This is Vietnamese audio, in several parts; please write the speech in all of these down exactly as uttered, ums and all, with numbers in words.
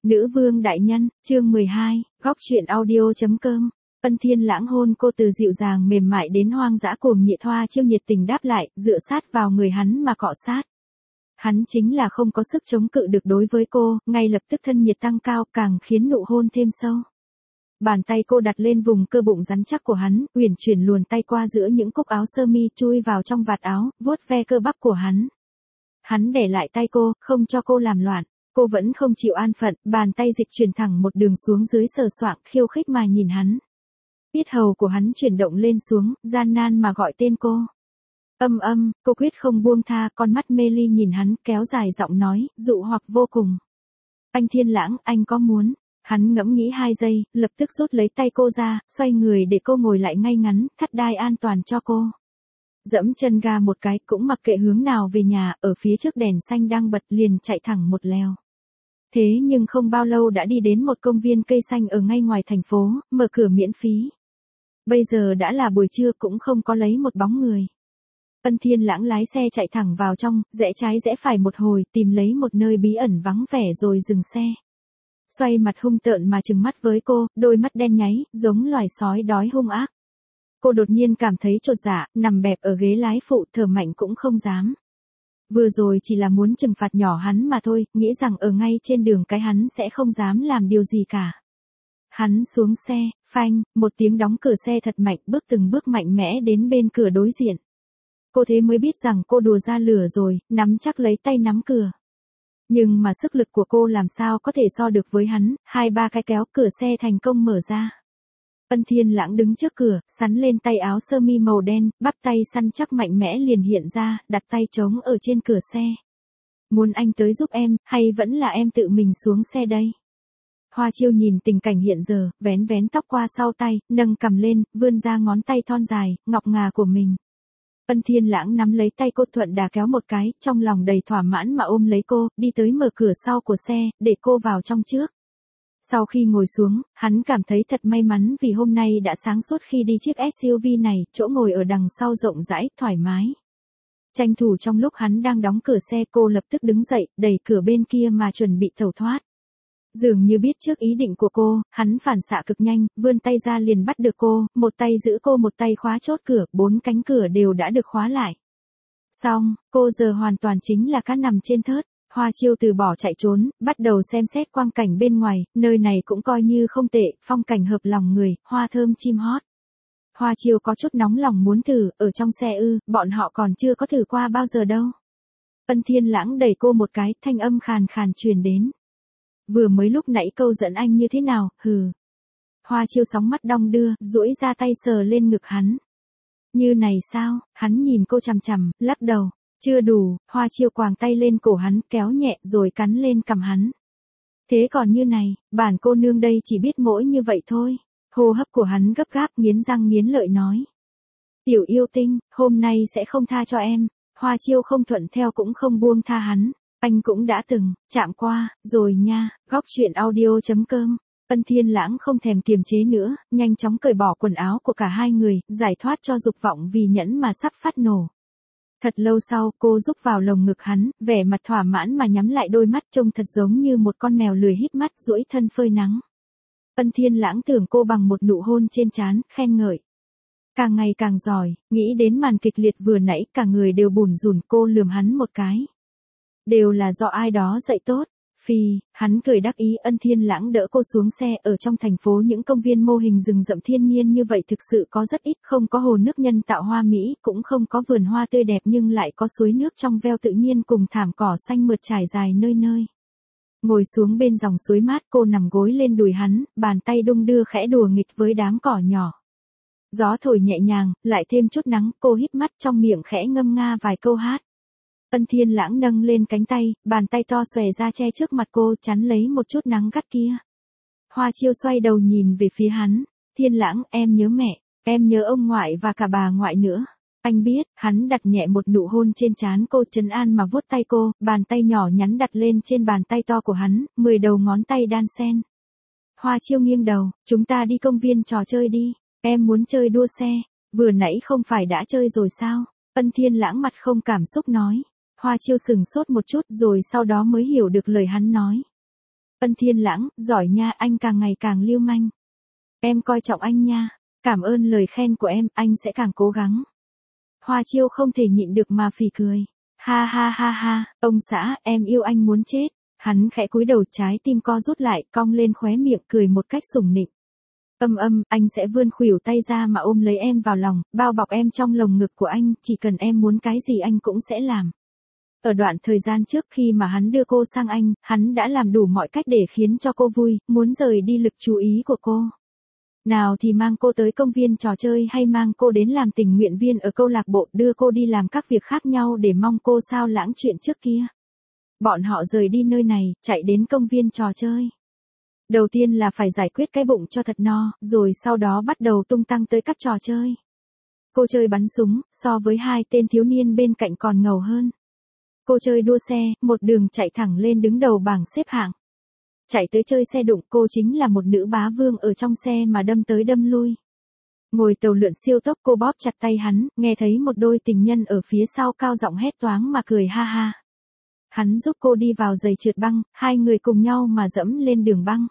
Nữ vương đại nhân, chương mười hai, góc truyện audio.com. Ân Thiên Lãng hôn cô từ dịu dàng mềm mại đến hoang dã cuồng nhiệt. Hoa Chiêu nhiệt tình đáp lại, dựa sát vào người hắn mà cọ sát. Hắn chính là không có sức chống cự được đối với cô, ngay lập tức thân nhiệt tăng cao, càng khiến nụ hôn thêm sâu. Bàn tay cô đặt lên vùng cơ bụng rắn chắc của hắn, uyển chuyển luồn tay qua giữa những cúc áo sơ mi, chui vào trong vạt áo, vuốt ve cơ bắp của hắn. Hắn để lại tay cô, không cho cô làm loạn. Cô vẫn không chịu an phận, bàn tay dịch chuyển thẳng một đường xuống dưới, sờ soạng khiêu khích mà nhìn hắn. Yết hầu của hắn chuyển động lên xuống, gian nan mà gọi tên cô. Âm âm, cô quyết không buông tha, con mắt mê ly nhìn hắn, kéo dài giọng nói, dụ hoặc vô cùng. Anh Thiên Lãng, anh có muốn? Hắn ngẫm nghĩ hai giây, lập tức rút lấy tay cô ra, xoay người để cô ngồi lại ngay ngắn, thắt đai an toàn cho cô. Dẫm chân ga một cái, cũng mặc kệ hướng nào về nhà, ở phía trước đèn xanh đang bật, liền chạy thẳng một lèo. Thế nhưng không bao lâu đã đi đến một công viên cây xanh ở ngay ngoài thành phố, mở cửa miễn phí. Bây giờ đã là buổi trưa, cũng không có lấy một bóng người. Ân Thiên Lãng lái xe chạy thẳng vào trong, rẽ trái rẽ phải một hồi, tìm lấy một nơi bí ẩn vắng vẻ rồi dừng xe. Xoay mặt hung tợn mà trừng mắt với cô, đôi mắt đen nháy, giống loài sói đói hung ác. Cô đột nhiên cảm thấy chột dạ, nằm bẹp ở ghế lái phụ, thở mạnh cũng không dám. Vừa rồi chỉ là muốn trừng phạt nhỏ hắn mà thôi, nghĩ rằng ở ngay trên đường cái hắn sẽ không dám làm điều gì cả. Hắn xuống xe, phanh, một tiếng đóng cửa xe thật mạnh, bước từng bước mạnh mẽ đến bên cửa đối diện. Cô thế mới biết rằng cô đùa ra lửa rồi, nắm chắc lấy tay nắm cửa. Nhưng mà sức lực của cô làm sao có thể so được với hắn, hai ba cái kéo cửa xe thành công mở ra. Ân Thiên Lãng đứng trước cửa, sắn lên tay áo sơ mi màu đen, bắp tay săn chắc mạnh mẽ liền hiện ra, đặt tay trống ở trên cửa xe. Muốn anh tới giúp em, hay vẫn là em tự mình xuống xe đây? Hoa Chiêu nhìn tình cảnh hiện giờ, vén vén tóc qua sau tay, nâng cằm lên, vươn ra ngón tay thon dài, ngọc ngà của mình. Ân Thiên Lãng nắm lấy tay cô, thuận đà kéo một cái, trong lòng đầy thỏa mãn mà ôm lấy cô, đi tới mở cửa sau của xe, để cô vào trong trước. Sau khi ngồi xuống, hắn cảm thấy thật may mắn vì hôm nay đã sáng suốt khi đi chiếc ét u vê này, chỗ ngồi ở đằng sau rộng rãi, thoải mái. Tranh thủ trong lúc hắn đang đóng cửa xe, cô lập tức đứng dậy, đẩy cửa bên kia mà chuẩn bị tẩu thoát. Dường như biết trước ý định của cô, hắn phản xạ cực nhanh, vươn tay ra liền bắt được cô, một tay giữ cô một tay khóa chốt cửa, bốn cánh cửa đều đã được khóa lại. Xong, cô giờ hoàn toàn chính là cá nằm trên thớt. Hoa Chiêu từ bỏ chạy trốn, bắt đầu xem xét quang cảnh bên ngoài, nơi này cũng coi như không tệ, phong cảnh hợp lòng người, hoa thơm chim hót. Hoa Chiêu có chút nóng lòng muốn thử, ở trong xe ư, bọn họ còn chưa có thử qua bao giờ đâu. Ân Thiên Lãng đẩy cô một cái, thanh âm khàn khàn truyền đến. Vừa mới lúc nãy câu dẫn anh như thế nào, hừ. Hoa Chiêu sóng mắt đong đưa, duỗi ra tay sờ lên ngực hắn. Như này sao, hắn nhìn cô chằm chằm, lắc đầu. Chưa đủ, Hoa Chiêu quàng tay lên cổ hắn, kéo nhẹ rồi cắn lên cằm hắn. Thế còn như này, bản cô nương đây chỉ biết mỗi như vậy thôi. Hô hấp của hắn gấp gáp, nghiến răng nghiến lợi nói. Tiểu yêu tinh, hôm nay sẽ không tha cho em. Hoa Chiêu không thuận theo cũng không buông tha hắn. Anh cũng đã từng, chạm qua, rồi nha, góc truyện audio.com. Ân Thiên Lãng không thèm kiềm chế nữa, nhanh chóng cởi bỏ quần áo của cả hai người, giải thoát cho dục vọng vì nhẫn mà sắp phát nổ. Thật lâu sau, cô rúc vào lồng ngực hắn, vẻ mặt thỏa mãn mà nhắm lại đôi mắt, trông thật giống như một con mèo lười híp mắt, duỗi thân phơi nắng. Ân Thiên Lãng thưởng cô bằng một nụ hôn trên trán, khen ngợi. Càng ngày càng giỏi, nghĩ đến màn kịch liệt vừa nãy, cả người đều bủn rủn, cô lườm hắn một cái. Đều là do ai đó dạy tốt. Phi, hắn cười đắc ý. Ân Thiên Lãng đỡ cô xuống xe. Ở trong thành phố những công viên mô hình rừng rậm thiên nhiên như vậy thực sự có rất ít, không có hồ nước nhân tạo hoa mỹ, cũng không có vườn hoa tươi đẹp, nhưng lại có suối nước trong veo tự nhiên cùng thảm cỏ xanh mượt trải dài nơi nơi. Ngồi xuống bên dòng suối mát, cô nằm gối lên đùi hắn, bàn tay đung đưa khẽ đùa nghịch với đám cỏ nhỏ. Gió thổi nhẹ nhàng, lại thêm chút nắng, cô híp mắt trong miệng khẽ ngâm nga vài câu hát. Ân Thiên Lãng nâng lên cánh tay, bàn tay to xòe ra che trước mặt cô, chắn lấy một chút nắng gắt kia. Hoa Chiêu xoay đầu nhìn về phía hắn. Thiên Lãng, em nhớ mẹ, em nhớ ông ngoại và cả bà ngoại nữa. Anh biết, hắn đặt nhẹ một nụ hôn trên trán cô, trấn an mà vuốt tay cô, bàn tay nhỏ nhắn đặt lên trên bàn tay to của hắn, mười đầu ngón tay đan xen. Hoa Chiêu nghiêng đầu, chúng ta đi công viên trò chơi đi, em muốn chơi đua xe, vừa nãy không phải đã chơi rồi sao? Ân Thiên Lãng mặt không cảm xúc nói. Hoa Chiêu sừng sốt một chút rồi sau đó mới hiểu được lời hắn nói. Ân Thiên Lãng, giỏi nha, anh càng ngày càng lưu manh. Em coi trọng anh nha. Cảm ơn lời khen của em, anh sẽ càng cố gắng. Hoa Chiêu không thể nhịn được mà phì cười. Ha ha ha ha, ông xã, em yêu anh muốn chết. Hắn khẽ cúi đầu, trái tim co rút lại, cong lên khóe miệng cười một cách sủng nịnh. Âm âm, anh sẽ vươn khuỷu tay ra mà ôm lấy em vào lòng, bao bọc em trong lồng ngực của anh, chỉ cần em muốn cái gì anh cũng sẽ làm. Ở đoạn thời gian trước khi mà hắn đưa cô sang Anh, hắn đã làm đủ mọi cách để khiến cho cô vui, muốn rời đi lực chú ý của cô. Nào thì mang cô tới công viên trò chơi hay mang cô đến làm tình nguyện viên ở câu lạc bộ, đưa cô đi làm các việc khác nhau để mong cô sao lãng chuyện trước kia. Bọn họ rời đi nơi này, chạy đến công viên trò chơi. Đầu tiên là phải giải quyết cái bụng cho thật no, rồi sau đó bắt đầu tung tăng tới các trò chơi. Cô chơi bắn súng, so với hai tên thiếu niên bên cạnh còn ngầu hơn. Cô chơi đua xe, một đường chạy thẳng lên đứng đầu bảng xếp hạng. Chạy tới chơi xe đụng, cô chính là một nữ bá vương ở trong xe mà đâm tới đâm lui. Ngồi tàu lượn siêu tốc, cô bóp chặt tay hắn, nghe thấy một đôi tình nhân ở phía sau cao giọng hét toáng mà cười ha ha. Hắn giúp cô đi vào giày trượt băng, hai người cùng nhau mà dẫm lên đường băng.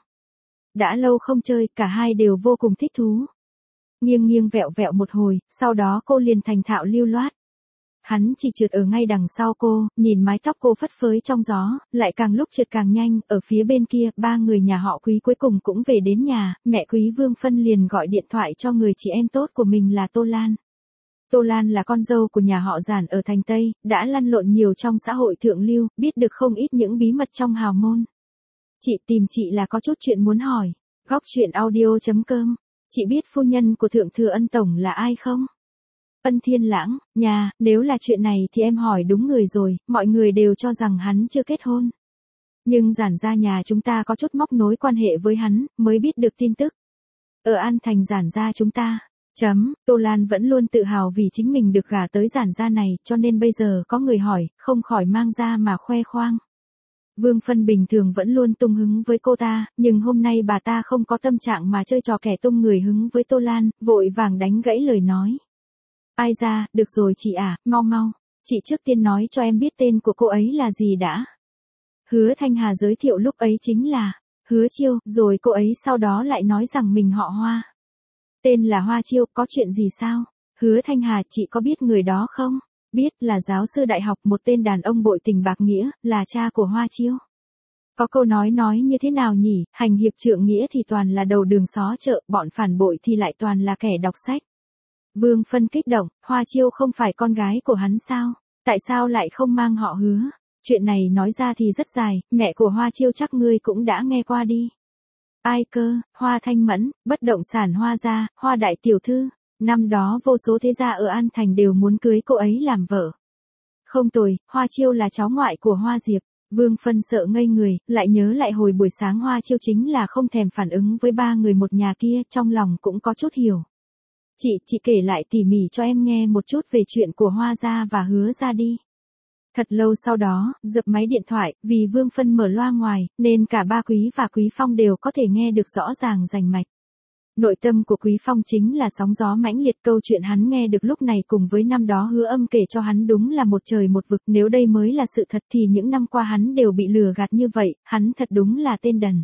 Đã lâu không chơi, cả hai đều vô cùng thích thú. Nghiêng nghiêng vẹo vẹo một hồi, sau đó cô liền thành thạo lưu loát. Hắn chỉ trượt ở ngay đằng sau cô, nhìn mái tóc cô phất phới trong gió, lại càng lúc trượt càng nhanh, ở phía bên kia, ba người nhà họ Quý cuối cùng cũng về đến nhà, mẹ Quý Vương Phân liền gọi điện thoại cho người chị em tốt của mình là Tô Lan. Tô Lan là con dâu của nhà họ Giản ở thành Tây, đã lăn lộn nhiều trong xã hội thượng lưu, biết được không ít những bí mật trong hào môn. Chị tìm chị là có chút chuyện muốn hỏi. Góc chuyện audio chấm com. Chị biết phu nhân của Thượng Thừa Ân Tổng là ai không? Ân Thiên Lãng, nhà, nếu là chuyện này thì em hỏi đúng người rồi, mọi người đều cho rằng hắn chưa kết hôn. Nhưng Giản gia nhà chúng ta có chút móc nối quan hệ với hắn, mới biết được tin tức. Ở An Thành Giản gia chúng ta. Chấm, Tô Lan vẫn luôn tự hào vì chính mình được gả tới Giản gia này, cho nên bây giờ có người hỏi, không khỏi mang ra mà khoe khoang. Vương Phân bình thường vẫn luôn tung hứng với cô ta, nhưng hôm nay bà ta không có tâm trạng mà chơi trò kẻ tung người hứng với Tô Lan, vội vàng đánh gãy lời nói. Ai ra, được rồi chị à, mau mau, chị trước tiên nói cho em biết tên của cô ấy là gì đã. Hứa Thanh Hà giới thiệu lúc ấy chính là Hứa Chiêu, rồi cô ấy sau đó lại nói rằng mình họ Hoa. Tên là Hoa Chiêu, có chuyện gì sao? Hứa Thanh Hà, chị có biết người đó không? Biết, là giáo sư đại học, một tên đàn ông bội tình bạc nghĩa, là cha của Hoa Chiêu. Có câu nói nói như thế nào nhỉ, hành hiệp trượng nghĩa thì toàn là đầu đường xó chợ, bọn phản bội thì lại toàn là kẻ đọc sách. Vương Phân kích động, Hoa Chiêu không phải con gái của hắn sao? Tại sao lại không mang họ Hứa? Chuyện này nói ra thì rất dài, mẹ của Hoa Chiêu chắc ngươi cũng đã nghe qua đi. Ai cơ, Hoa Thanh Mẫn, bất động sản Hoa gia, Hoa đại tiểu thư. Năm đó vô số thế gia ở An Thành đều muốn cưới cô ấy làm vợ. Không tồi, Hoa Chiêu là cháu ngoại của Hoa Diệp. Vương Phân sợ ngây người, lại nhớ lại hồi buổi sáng Hoa Chiêu chính là không thèm phản ứng với ba người một nhà kia, trong lòng cũng có chút hiểu. Chị, chị kể lại tỉ mỉ cho em nghe một chút về chuyện của Hoa gia và Hứa gia đi. Thật lâu sau đó, dập máy điện thoại, vì Vương Phân mở loa ngoài, nên cả ba Quý và Quý Phong đều có thể nghe được rõ ràng rành mạch. Nội tâm của Quý Phong chính là sóng gió mãnh liệt, câu chuyện hắn nghe được lúc này cùng với năm đó Hứa Âm kể cho hắn đúng là một trời một vực, nếu đây mới là sự thật thì những năm qua hắn đều bị lừa gạt như vậy, hắn thật đúng là tên đần.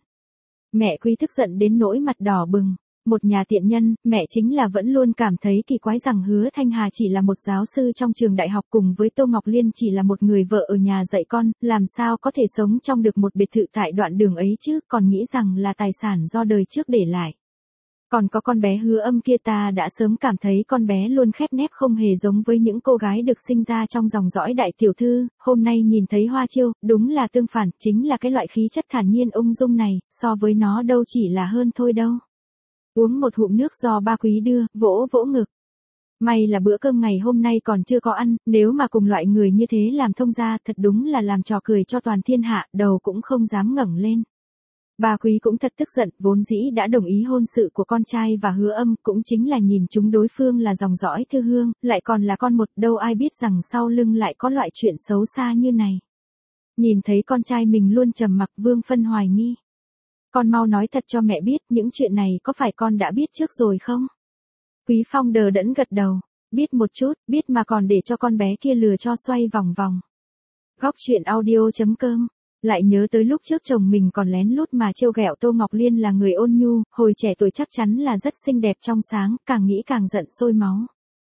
Mẹ Quý tức giận đến nỗi mặt đỏ bừng. Một nhà tiện nhân, mẹ chính là vẫn luôn cảm thấy kỳ quái rằng Hứa Thanh Hà chỉ là một giáo sư trong trường đại học cùng với Tô Ngọc Liên chỉ là một người vợ ở nhà dạy con, làm sao có thể sống trong được một biệt thự tại đoạn đường ấy chứ, còn nghĩ rằng là tài sản do đời trước để lại. Còn có con bé Hứa Âm kia, ta đã sớm cảm thấy con bé luôn khép nép không hề giống với những cô gái được sinh ra trong dòng dõi đại tiểu thư, hôm nay nhìn thấy Hoa Chiêu, đúng là tương phản, chính là cái loại khí chất thản nhiên ung dung này, so với nó đâu chỉ là hơn thôi đâu. Uống một hụm nước do ba Quý đưa, vỗ vỗ ngực. May là bữa cơm ngày hôm nay còn chưa có ăn, nếu mà cùng loại người như thế làm thông gia, thật đúng là làm trò cười cho toàn thiên hạ, đầu cũng không dám ngẩng lên. Ba Quý cũng thật tức giận, vốn dĩ đã đồng ý hôn sự của con trai và Hứa Âm, cũng chính là nhìn chúng đối phương là dòng dõi Thư Hương, lại còn là con một, đâu ai biết rằng sau lưng lại có loại chuyện xấu xa như này. Nhìn thấy con trai mình luôn trầm mặc, Vương Phân hoài nghi. Con mau nói thật cho mẹ biết, những chuyện này có phải con đã biết trước rồi không? Quý Phong đờ đẫn gật đầu, biết một chút, biết mà còn để cho con bé kia lừa cho xoay vòng vòng. Góc chuyện audio chấm com Lại nhớ tới lúc trước chồng mình còn lén lút mà trêu ghẹo Tô Ngọc Liên là người ôn nhu, hồi trẻ tuổi chắc chắn là rất xinh đẹp trong sáng, càng nghĩ càng giận sôi máu.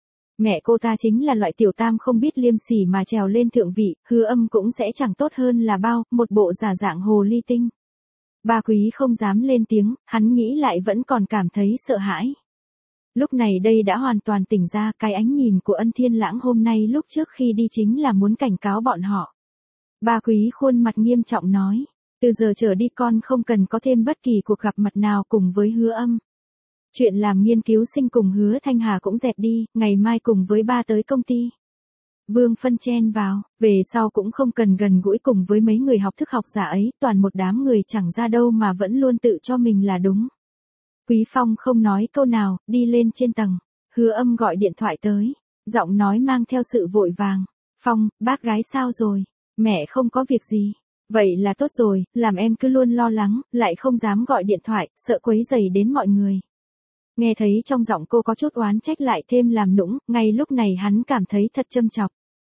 Mẹ cô ta chính là loại tiểu tam không biết liêm sỉ mà trèo lên thượng vị, Hứa Âm cũng sẽ chẳng tốt hơn là bao, một bộ giả dạng hồ ly tinh. Ba Quý không dám lên tiếng, hắn nghĩ lại vẫn còn cảm thấy sợ hãi. Lúc này đây đã hoàn toàn tỉnh ra, cái ánh nhìn của Ân Thiên Lãng hôm nay lúc trước khi đi chính là muốn cảnh cáo bọn họ. Ba Quý khuôn mặt nghiêm trọng nói, từ giờ trở đi con không cần có thêm bất kỳ cuộc gặp mặt nào cùng với Hứa Âm. Chuyện làm nghiên cứu sinh cùng Hứa Thanh Hà cũng dẹp đi, ngày mai cùng với ba tới công ty. Vương Phân chen vào, về sau cũng không cần gần gũi cùng với mấy người học thức học giả ấy, toàn một đám người chẳng ra đâu mà vẫn luôn tự cho mình là đúng. Quý Phong không nói câu nào, đi lên trên tầng. Hứa Âm gọi điện thoại tới, giọng nói mang theo sự vội vàng. Phong, bác gái sao rồi? Mẹ không có việc gì. Vậy là tốt rồi, làm em cứ luôn lo lắng, lại không dám gọi điện thoại, sợ quấy rầy đến mọi người. Nghe thấy trong giọng cô có chút oán trách lại thêm làm nũng, ngay lúc này hắn cảm thấy thật châm chọc.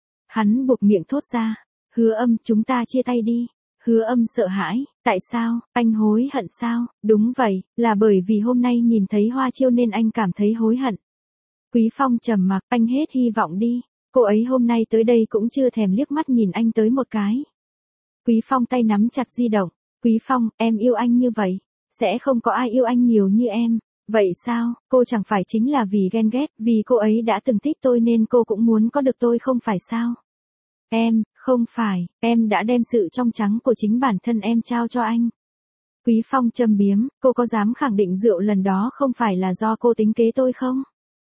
Hắn buộc miệng thốt ra, Hứa Âm chúng ta chia tay đi. Hứa Âm sợ hãi, tại sao, anh hối hận sao? Đúng vậy, là bởi vì hôm nay nhìn thấy Hoa Chiêu nên anh cảm thấy hối hận. Quý Phong trầm mặc, anh hết hy vọng đi. Cô ấy hôm nay tới đây cũng chưa thèm liếc mắt nhìn anh tới một cái. Quý Phong tay nắm chặt di động. Quý Phong, em yêu anh như vậy. Sẽ không có ai yêu anh nhiều như em. Vậy sao, cô chẳng phải chính là vì ghen ghét, vì cô ấy đã từng thích tôi nên cô cũng muốn có được tôi không phải sao? Em, không phải, em đã đem sự trong trắng của chính bản thân em trao cho anh. Quý Phong châm biếm, cô có dám khẳng định rượu lần đó không phải là do cô tính kế tôi không?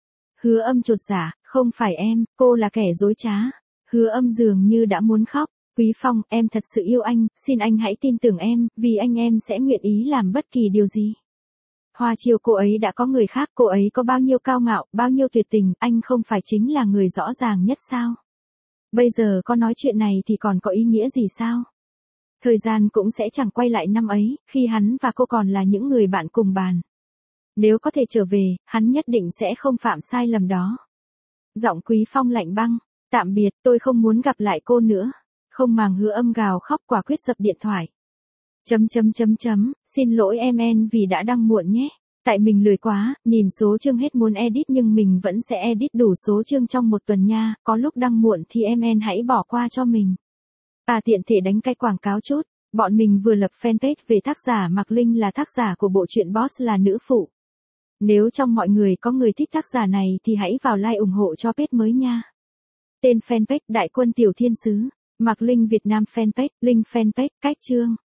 Hứa Âm chột dạ, không phải em, cô là kẻ dối trá. Hứa Âm dường như đã muốn khóc. Quý Phong, em thật sự yêu anh, xin anh hãy tin tưởng em, vì anh em sẽ nguyện ý làm bất kỳ điều gì. Hoa Chiêu cô ấy đã có người khác, cô ấy có bao nhiêu cao ngạo, bao nhiêu tuyệt tình, anh không phải chính là người rõ ràng nhất sao? Bây giờ có nói chuyện này thì còn có ý nghĩa gì sao? Thời gian cũng sẽ chẳng quay lại năm ấy, khi hắn và cô còn là những người bạn cùng bàn. Nếu có thể trở về, hắn nhất định sẽ không phạm sai lầm đó. Giọng Quý Phong lạnh băng, tạm biệt, tôi không muốn gặp lại cô nữa. Không màng Hứa Âm gào khóc quả quyết dập điện thoại. Chấm chấm chấm chấm, xin lỗi em en vì đã đăng muộn nhé. Tại mình lười quá, nhìn số chương hết muốn edit nhưng mình vẫn sẽ edit đủ số chương trong một tuần nha, có lúc đăng muộn thì em en hãy bỏ qua cho mình. À tiện thể đánh cái quảng cáo chút, bọn mình vừa lập fanpage về tác giả Mạc Linh là tác giả của bộ truyện Boss là nữ phụ. Nếu trong mọi người có người thích tác giả này thì hãy vào like ủng hộ cho page mới nha. Tên fanpage Đại Quân Tiểu Thiên Sứ, Mạc Linh Việt Nam fanpage, link fanpage, cách chương.